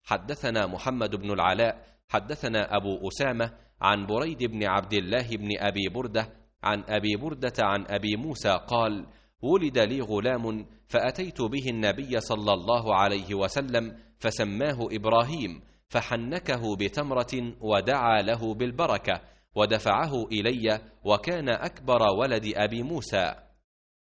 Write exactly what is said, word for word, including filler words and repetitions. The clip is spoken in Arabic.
حدثنا محمد بن العلاء حدثنا أبو أسامة عن بريد بن عبد الله بن أبي بردة عن أبي بردة عن أبي موسى قال: ولد لي غلام فأتيت به النبي صلى الله عليه وسلم فسماه إبراهيم، فحنكه بتمرة ودعا له بالبركة ودفعه إلي، وكان أكبر ولد أبي موسى.